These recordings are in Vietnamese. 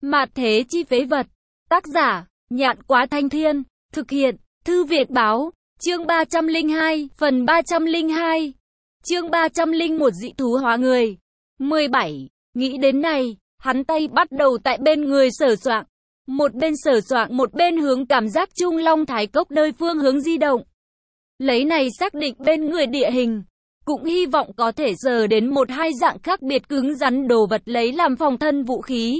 Mạt thế chi phế vật. Tác giả, Nhạn Quá Thanh Thiên. Thực hiện, Thư Việt Báo. Chương 302, phần 302. Chương 301 dị thú hóa người. 17. Nghĩ đến này, hắn tay bắt đầu tại bên người sờ soạng. Một bên sờ soạng một bên hướng cảm giác Trung Long Thái Cốc nơi phương hướng di động. Lấy này xác định bên người địa hình. Cũng hy vọng có thể sờ đến một hai dạng khác biệt cứng rắn đồ vật lấy làm phòng thân vũ khí.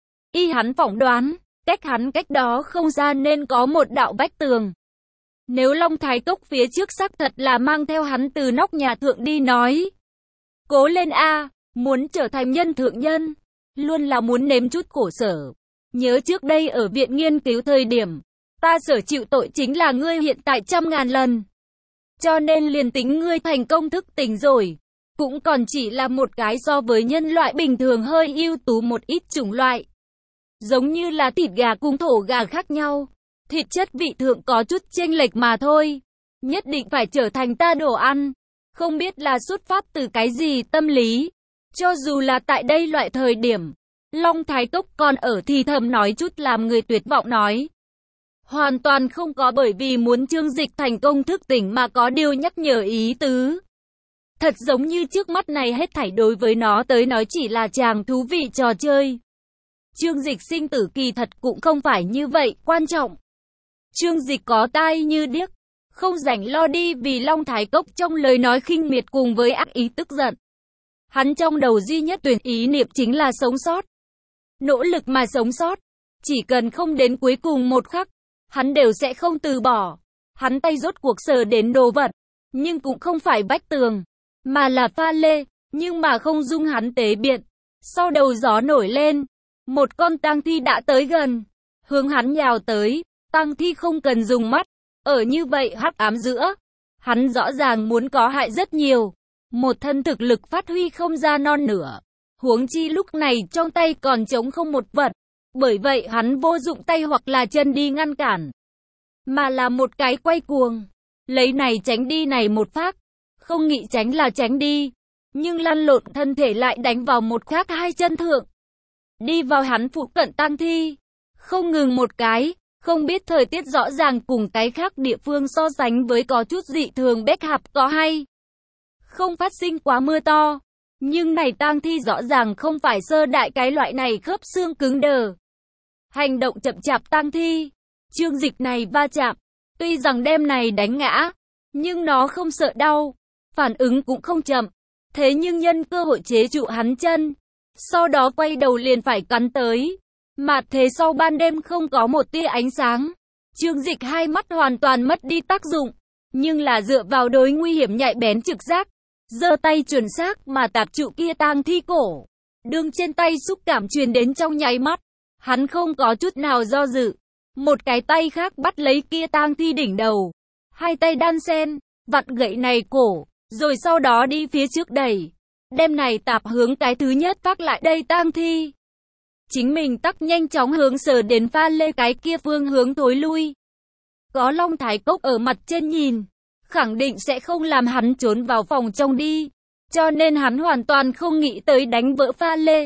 Hắn phỏng đoán, cách cách đó không xa nên có một đạo vách tường. Nếu Long Thái Cốc phía trước xác thật là mang theo hắn từ nóc nhà thượng đi nói. Cố lên a, muốn trở thành nhân thượng nhân, luôn là muốn nếm chút khổ sở. Nhớ trước đây ở viện nghiên cứu thời điểm, ta sở chịu tội chính là ngươi hiện tại 100.000 lần. Cho nên liền tính ngươi thành công thức tỉnh rồi, cũng còn chỉ là một cái so với nhân loại bình thường hơi ưu tú một ít chủng loại. Giống như là thịt gà cùng thổ gà khác nhau, thịt chất vị thượng có chút chênh lệch mà thôi. Nhất định phải trở thành ta đồ ăn. Không biết là xuất phát từ cái gì tâm lý. Cho dù là tại đây loại thời điểm, Long Thái Cốc còn ở thì thầm nói chút làm người tuyệt vọng nói. Hoàn toàn không có bởi vì muốn Chương Dịch thành công thức tỉnh mà có điều nhắc nhở ý tứ. Thật giống như trước mắt này hết thảy đối với nó tới nói chỉ là chàng thú vị trò chơi. Chương Dịch sinh tử kỳ thật cũng không phải như vậy quan trọng. Chương Dịch có tai như điếc, không rảnh lo đi vì Long Thái Cốc trong lời nói khinh miệt cùng với ác ý tức giận. Hắn trong đầu duy nhất tuyển ý niệm chính là sống sót. Nỗ lực mà sống sót. Chỉ cần không đến cuối cùng một khắc, hắn đều sẽ không từ bỏ. Hắn tay rốt cuộc sờ đến đồ vật, nhưng cũng không phải vách tường, mà là pha lê, nhưng mà không dung hắn tế biện. Sau đầu gió nổi lên, một con tang thi đã tới gần, hướng hắn nhào tới. Tang thi không cần dùng mắt, ở như vậy hắc ám giữa, hắn rõ ràng muốn có hại rất nhiều. Một thân thực lực phát huy không ra non nửa. Huống chi lúc này trong tay còn trống không một vật. Bởi vậy hắn vô dụng tay hoặc là chân đi ngăn cản, mà là một cái quay cuồng. Lấy này tránh đi này một phát. Không nghĩ tránh là tránh đi, nhưng lăn lộn thân thể lại đánh vào một khác hai chân thượng. Đi vào hắn phụ cận tang thi. Không ngừng một cái. Không biết thời tiết rõ ràng cùng cái khác địa phương so sánh với có chút dị thường bét hạp có hay. Không phát sinh quá mưa to. Nhưng này tang thi rõ ràng không phải sơ đại cái loại này khớp xương cứng đờ. Hành động chậm chạp tang thi. Chương Dịch này va chạm. Tuy rằng đem này đánh ngã. Nhưng nó không sợ đau. Phản ứng cũng không chậm. Thế nhưng nhân cơ hội chế trụ hắn chân. Sau đó quay đầu liền phải cắn tới. Mà thế sau ban đêm không có một tia ánh sáng. Chương Dịch hai mắt hoàn toàn mất đi tác dụng. Nhưng là dựa vào đối nguy hiểm nhạy bén trực giác. Giơ tay chuẩn xác mà tạp trụ kia tang thi cổ. Đương trên tay xúc cảm truyền đến trong nháy mắt. Hắn không có chút nào do dự. Một cái tay khác bắt lấy kia tang thi đỉnh đầu. Hai tay đan xen, vặn gậy này cổ. Rồi sau đó đi phía trước đẩy. Đem này tạp hướng cái thứ nhất phát lại đây tang thi. Chính mình tắc nhanh chóng hướng sờ đến pha lê cái kia phương hướng thối lui. Có Long Thái Cốc ở mặt trên nhìn, khẳng định sẽ không làm hắn trốn vào phòng trong đi. Cho nên hắn hoàn toàn không nghĩ tới đánh vỡ pha lê.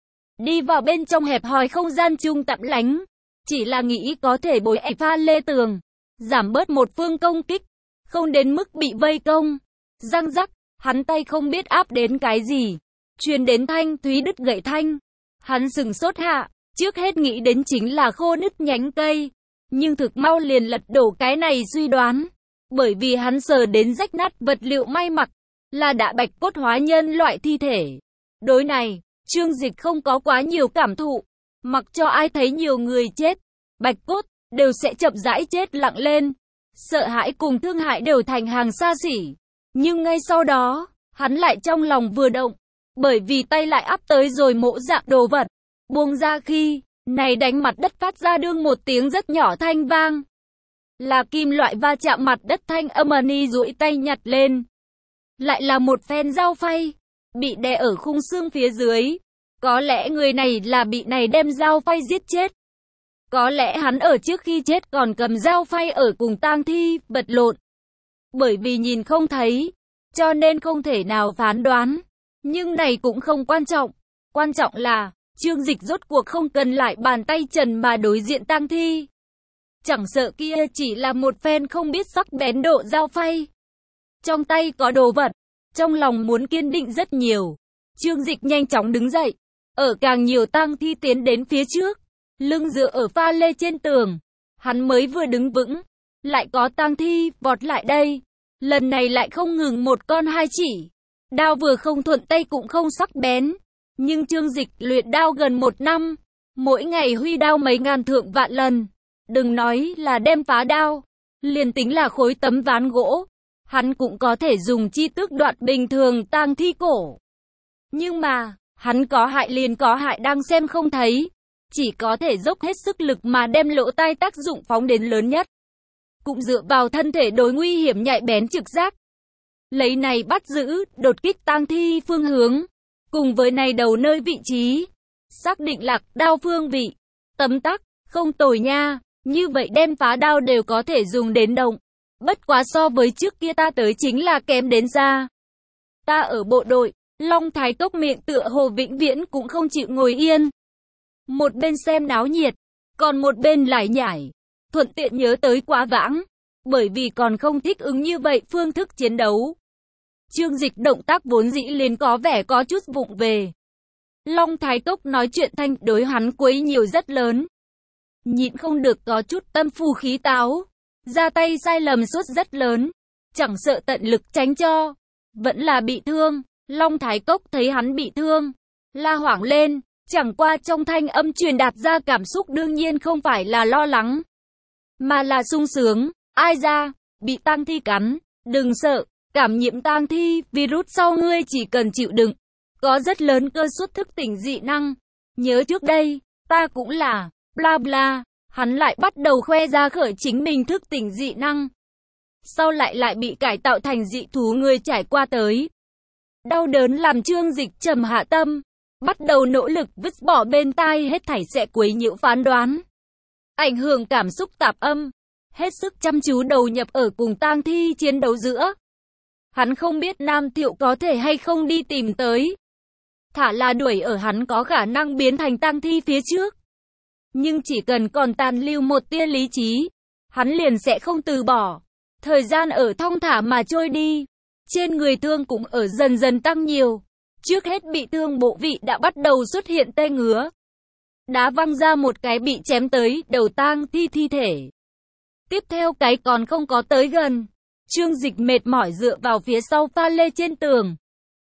Đi vào bên trong hẹp hòi không gian chung tạm lánh. Chỉ là nghĩ có thể bối ép pha lê tường, giảm bớt một phương công kích, không đến mức bị vây công. Răng rắc, hắn tay không biết áp đến cái gì. Truyền đến thanh thúy đứt gậy thanh. Hắn sừng sốt hạ, trước hết nghĩ đến chính là khô nứt nhánh cây. Nhưng thực mau liền lật đổ cái này suy đoán. Bởi vì hắn sờ đến rách nát vật liệu may mặc, là đã bạch cốt hóa nhân loại thi thể. Đối này, Chương Dịch không có quá nhiều cảm thụ. Mặc cho ai thấy nhiều người chết, bạch cốt, đều sẽ chậm rãi chết lặng lên. Sợ hãi cùng thương hại đều thành hàng xa xỉ. Nhưng ngay sau đó, hắn lại trong lòng vừa động. Bởi vì tay lại áp tới rồi mỗ dạng đồ vật. Buông ra khi, này đánh mặt đất phát ra đương một tiếng rất nhỏ thanh vang. Là kim loại va chạm mặt đất thanh âm. Ni duỗi tay nhặt lên. Lại là một phen dao phay. Bị đè ở khung xương phía dưới. Có lẽ người này là bị này đem dao phay giết chết. Có lẽ hắn ở trước khi chết còn cầm dao phay ở cùng tang thi, vật lộn. Bởi vì nhìn không thấy, cho nên không thể nào phán đoán. Nhưng này cũng không quan trọng. Quan trọng là, Trương Dịch rốt cuộc không cần lại bàn tay trần mà đối diện tang thi. Chẳng sợ kia chỉ là một phen không biết sắc bén độ dao phay. Trong tay có đồ vật, trong lòng muốn kiên định rất nhiều. Trương Dịch nhanh chóng đứng dậy, ở càng nhiều tang thi tiến đến phía trước, lưng dựa ở pha lê trên tường. Hắn mới vừa đứng vững, lại có tang thi vọt lại đây. Lần này lại không ngừng một con hai chỉ. Đao vừa không thuận tay cũng không sắc bén. Nhưng Trương Dịch luyện đao gần 1 năm, mỗi ngày huy đao mấy ngàn thượng vạn lần. Đừng nói là đem phá đao, liền tính là khối tấm ván gỗ, hắn cũng có thể dùng chi tước đoạn bình thường tang thi cổ. Nhưng mà, hắn có hại liền có hại đang xem không thấy, chỉ có thể dốc hết sức lực mà đem lỗ tai tác dụng phóng đến lớn nhất. Cũng dựa vào thân thể đối nguy hiểm nhạy bén trực giác. Lấy này bắt giữ, đột kích tang thi phương hướng, cùng với này đầu nơi vị trí, xác định lạc đao phương vị, tấm tắc, không tồi nha, như vậy đem phá đao đều có thể dùng đến động. Bất quá so với trước kia ta tới chính là kém đến xa. Ta ở bộ đội, Long Thái Cốc miệng tựa hồ vĩnh viễn cũng không chịu ngồi yên. Một bên xem náo nhiệt, còn một bên lại nhảy, thuận tiện nhớ tới quá vãng, bởi vì còn không thích ứng như vậy phương thức chiến đấu. Trương Dịch động tác vốn dĩ liền có vẻ có chút vụng về. Long Thái Cốc nói chuyện thanh đối hắn quấy nhiều rất lớn. Nhịn không được có chút tâm phù khí táo, ra tay sai lầm suốt rất lớn, chẳng sợ tận lực tránh cho, vẫn là bị thương. Long Thái Cốc thấy hắn bị thương, la hoảng lên, chẳng qua trong thanh âm truyền đạt ra cảm xúc đương nhiên không phải là lo lắng, mà là sung sướng. Ai ra, bị tang thi cắn, đừng sợ, cảm nhiễm tang thi, virus sau ngươi chỉ cần chịu đựng, có rất lớn cơ suất thức tỉnh dị năng. Nhớ trước đây, ta cũng là, bla bla, hắn lại bắt đầu khoe ra khởi chính mình thức tỉnh dị năng. Sau lại bị cải tạo thành dị thú người trải qua tới. Đau đớn làm Trương Dịch trầm hạ tâm, bắt đầu nỗ lực vứt bỏ bên tai hết thảy sẽ quấy nhiễu phán đoán, ảnh hưởng cảm xúc tạp âm, hết sức chăm chú đầu nhập ở cùng tang thi chiến đấu giữa. Hắn không biết Nam Thiệu có thể hay không đi tìm tới, thả là đuổi ở hắn có khả năng biến thành tang thi phía trước. Nhưng chỉ cần còn tàn lưu một tia lý trí, hắn liền sẽ không từ bỏ. Thời gian ở thong thả mà trôi đi, trên người thương cũng ở dần dần tăng nhiều. Trước hết bị thương bộ vị đã bắt đầu xuất hiện tê ngứa. Đá văng ra một cái bị chém tới đầu tang thi thi thể. Tiếp theo cái còn không có tới gần. Trương Dịch mệt mỏi dựa vào phía sau pha lê trên tường.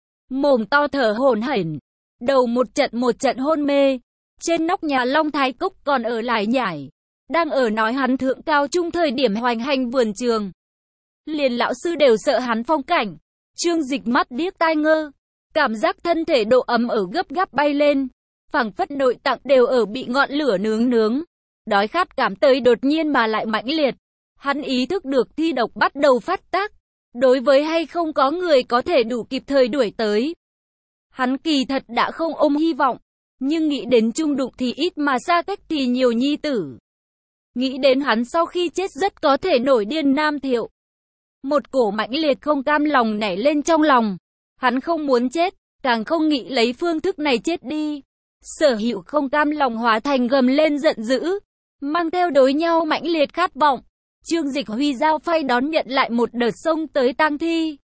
Mồm to thở hổn hển, đầu một trận hôn mê. Trên nóc nhà Long Thái Cốc còn ở lại nhảy, đang ở nói hắn thượng cao trung thời điểm hoành hành vườn trường. Liền lão sư đều sợ hắn phong cảnh. Trương Dịch mắt điếc tai ngơ, cảm giác thân thể độ ấm ở gấp gáp bay lên, phảng phất nội tạng đều ở bị ngọn lửa nướng. Đói khát cảm tới đột nhiên mà lại mãnh liệt. Hắn ý thức được thi độc bắt đầu phát tác. Đối với hay không có người có thể đủ kịp thời đuổi tới, hắn kỳ thật đã không ôm hy vọng. Nhưng nghĩ đến chung đụng thì ít mà xa cách thì nhiều nhi tử. Nghĩ đến hắn sau khi chết rất có thể nổi điên Nam Thiệu. Một cổ mãnh liệt không cam lòng nảy lên trong lòng. Hắn không muốn chết, càng không nghĩ lấy phương thức này chết đi. Sở hữu không cam lòng hóa thành gầm lên giận dữ, mang theo đối nhau mãnh liệt khát vọng. Trương Dịch huy dao phay đón nhận lại một đợt xông tới tang thi.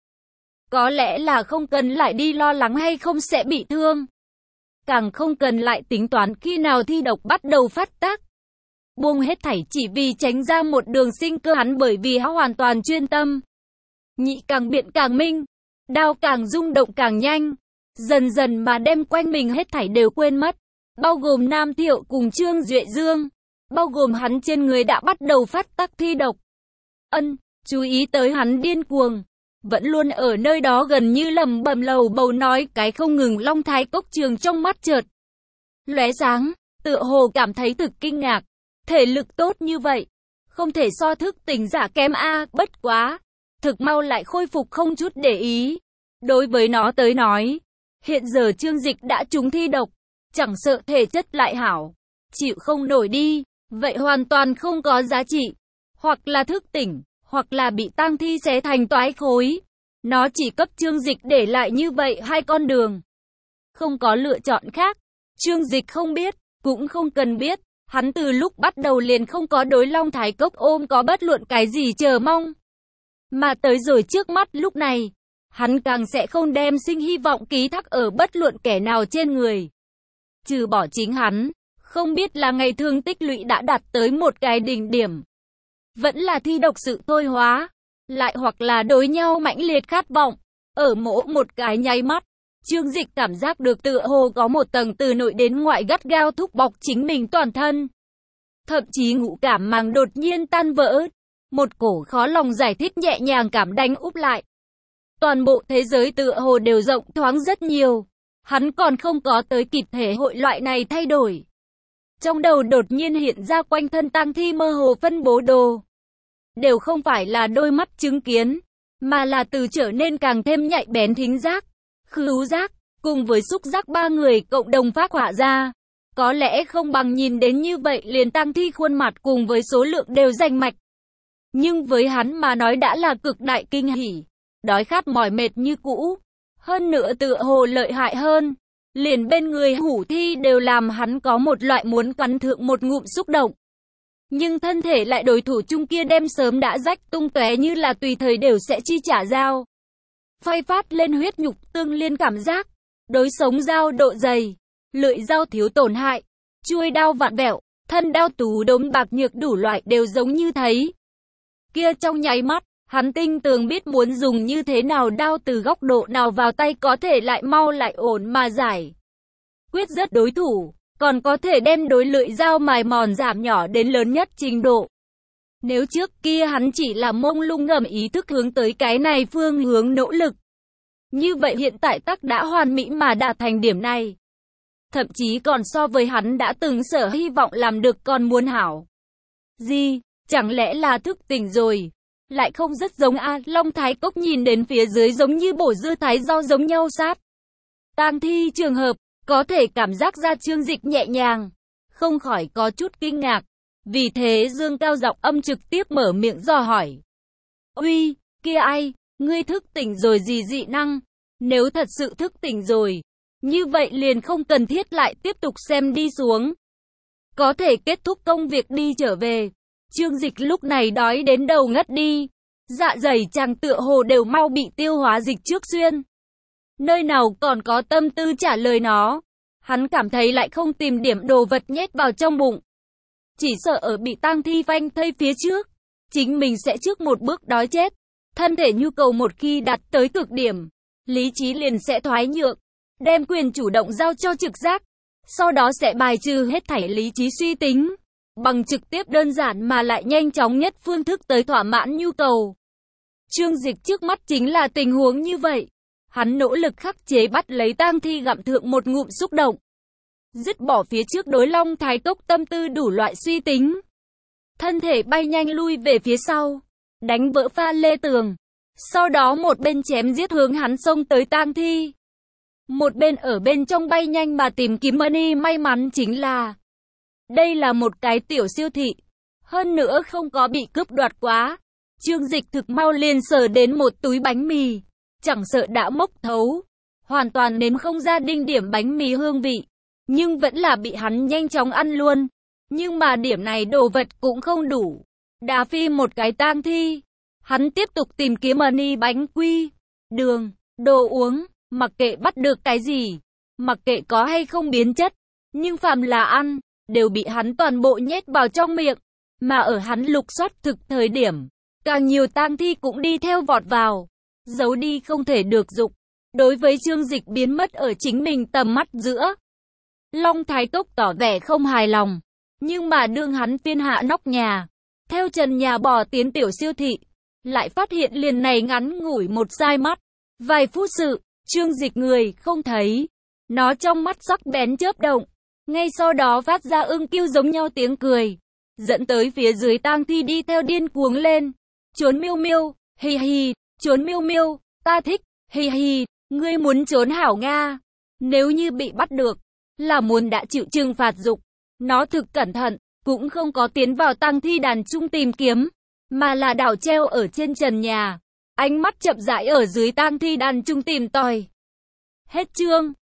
Có lẽ là không cần lại đi lo lắng hay không sẽ bị thương. Càng không cần lại tính toán khi nào thi độc bắt đầu phát tác. Buông hết thảy chỉ vì tránh ra một đường sinh cơ hắn, bởi vì hắn hoàn toàn chuyên tâm. Nhị càng biện càng minh, đao càng rung động càng nhanh. Dần dần mà đem quanh mình hết thảy đều quên mất. Bao gồm Nam Thiệu cùng Trương Duệ Dương. Bao gồm hắn trên người đã bắt đầu phát tác thi độc. Chú ý tới hắn điên cuồng. Vẫn luôn ở nơi đó gần như lẩm bẩm lầu bầu nói cái không ngừng. Long Thái Cốc Trường trong mắt chợt lóe sáng, tựa hồ cảm thấy thực kinh ngạc. Thể lực tốt như vậy, không thể so thức tỉnh giả kém a, bất quá, thực mau lại khôi phục không chút để ý. Đối với nó tới nói, hiện giờ Trương Dịch đã trúng thi độc, chẳng sợ thể chất lại hảo, chịu không nổi đi, vậy hoàn toàn không có giá trị. Hoặc là thức tỉnh, hoặc là bị tang thi xé thành toái khối. Nó chỉ cấp Trương Dịch để lại như vậy hai con đường, không có lựa chọn khác. Chương Dịch không biết, cũng không cần biết, hắn từ lúc bắt đầu liền không có đối Long Thái Cốc ôm có bất luận cái gì chờ mong. Mà tới rồi trước mắt lúc này, hắn càng sẽ không đem sinh hy vọng ký thác ở bất luận kẻ nào trên người. Trừ bỏ chính hắn, không biết là ngày thương tích lũy đã đạt tới một cái đỉnh điểm. Vẫn là thi độc sự thôi hóa, lại hoặc là đối nhau mãnh liệt khát vọng. Ở mỗi một cái nháy mắt, Chương Dịch cảm giác được tựa hồ có một tầng từ nội đến ngoại gắt gao thúc bọc chính mình toàn thân. Thậm chí ngũ cảm màng đột nhiên tan vỡ. Một cổ khó lòng giải thích nhẹ nhàng cảm đánh úp lại. Toàn bộ thế giới tựa hồ đều rộng thoáng rất nhiều. Hắn còn không có tới kịp thể hội loại này thay đổi. Trong đầu đột nhiên hiện ra quanh thân tang thi mơ hồ phân bố đồ. Đều không phải là đôi mắt chứng kiến, mà là từ trở nên càng thêm nhạy bén thính giác, khứu giác, cùng với xúc giác ba người cộng đồng phác họa ra. Có lẽ không bằng nhìn đến như vậy liền tang thi khuôn mặt cùng với số lượng đều rành mạch. Nhưng với hắn mà nói đã là cực đại kinh hỉ, đói khát mỏi mệt như cũ. Hơn nữa tựa hồ lợi hại hơn, liền bên người hủ thi đều làm hắn có một loại muốn cắn thượng một ngụm xúc động. Nhưng thân thể lại đối thủ chung kia đem sớm đã rách tung tóe như là tùy thời đều sẽ chi trả dao. Phai phát lên huyết nhục tương liên cảm giác, đối sống dao độ dày, lưỡi dao thiếu tổn hại, chuôi đao vặn vẹo, thân đao tú đốm bạc nhược đủ loại đều giống như thấy. Kia trong nháy mắt, hắn tinh tường biết muốn dùng như thế nào đao từ góc độ nào vào tay có thể lại mau lại ổn mà giải quyết rất đối thủ, còn có thể đem đối lưỡi dao mài mòn giảm nhỏ đến lớn nhất trình độ. Nếu trước kia hắn chỉ là mông lung ngầm ý thức hướng tới cái này phương hướng nỗ lực, như vậy hiện tại tắc đã hoàn mỹ mà đạt thành điểm này. Thậm chí còn so với hắn đã từng sở hy vọng làm được còn muốn hảo. Gì? Chẳng lẽ là thức tỉnh rồi? Lại không rất giống a. Long Thái Cốc nhìn đến phía dưới giống như bổ dưa thái rau giống nhau sát. Tang thi trường hợp, có thể cảm giác ra Chương Dịch nhẹ nhàng, không khỏi có chút kinh ngạc. Vì thế dương cao giọng âm trực tiếp mở miệng dò hỏi. Uy, kia ai, ngươi thức tỉnh rồi gì dị năng? Nếu thật sự thức tỉnh rồi, như vậy liền không cần thiết lại tiếp tục xem đi xuống. Có thể kết thúc công việc đi trở về. Chương Dịch lúc này đói đến đầu ngất đi. Dạ dày chàng tựa hồ đều mau bị tiêu hóa dịch trước xuyên. Nơi nào còn có tâm tư trả lời nó. Hắn cảm thấy lại không tìm điểm đồ vật nhét vào trong bụng. Chỉ sợ ở bị tang thi phanh thây phía trước, chính mình sẽ trước một bước đói chết. Thân thể nhu cầu một khi đạt tới cực điểm, lý trí liền sẽ thoái nhượng, đem quyền chủ động giao cho trực giác. Sau đó sẽ bài trừ hết thảy lý trí suy tính, bằng trực tiếp đơn giản mà lại nhanh chóng nhất phương thức tới thỏa mãn nhu cầu. Chương Dịch trước mắt chính là tình huống như vậy. Hắn nỗ lực khắc chế bắt lấy tang thi gặm thượng một ngụm xúc động. Dứt bỏ phía trước đối Long Thái Cốc tâm tư đủ loại suy tính. Thân thể bay nhanh lui về phía sau, đánh vỡ pha lê tường. Sau đó một bên chém giết hướng hắn xông tới tang thi. Một bên ở bên trong bay nhanh mà tìm kiếm money. May mắn chính là đây là một cái tiểu siêu thị, hơn nữa không có bị cướp đoạt quá. Chương Dịch thực mau liền sờ đến một túi bánh mì, chẳng sợ đã mốc thấu, hoàn toàn nếm không ra đinh điểm bánh mì hương vị, nhưng vẫn là bị hắn nhanh chóng ăn luôn. Nhưng mà điểm này đồ vật cũng không đủ. Đá phi một cái tang thi, hắn tiếp tục tìm kiếm money, bánh quy, đường, đồ uống, mặc kệ bắt được cái gì, mặc kệ có hay không biến chất, nhưng phàm là ăn, đều bị hắn toàn bộ nhét vào trong miệng. Mà ở hắn lục soát thực thời điểm, càng nhiều tang thi cũng đi theo vọt vào, giấu đi không thể được dục. Đối với Chương Dịch biến mất ở chính mình tầm mắt giữa, Long Thái Cốc tỏ vẻ không hài lòng. Nhưng mà đương hắn phiên hạ nóc nhà, theo trần nhà bò tiến tiểu siêu thị, lại phát hiện liền này ngắn ngủi một sai mắt. Vài phút sự, Chương Dịch người không thấy, nó trong mắt sắc bén chớp động, ngay sau đó phát ra ưng kêu giống nhau tiếng cười, dẫn tới phía dưới tang thi đi theo điên cuồng lên. Trốn miêu miêu, hi hi, trốn miêu miêu, ta thích, hi hi, ngươi muốn trốn hảo Nga. Nếu như bị bắt được, là muốn đã chịu trừng phạt dục. Nó thực cẩn thận, cũng không có tiến vào tang thi đàn chung tìm kiếm, mà là đảo treo ở trên trần nhà, ánh mắt chậm rãi ở dưới tang thi đàn chung tìm tòi. Hết chương.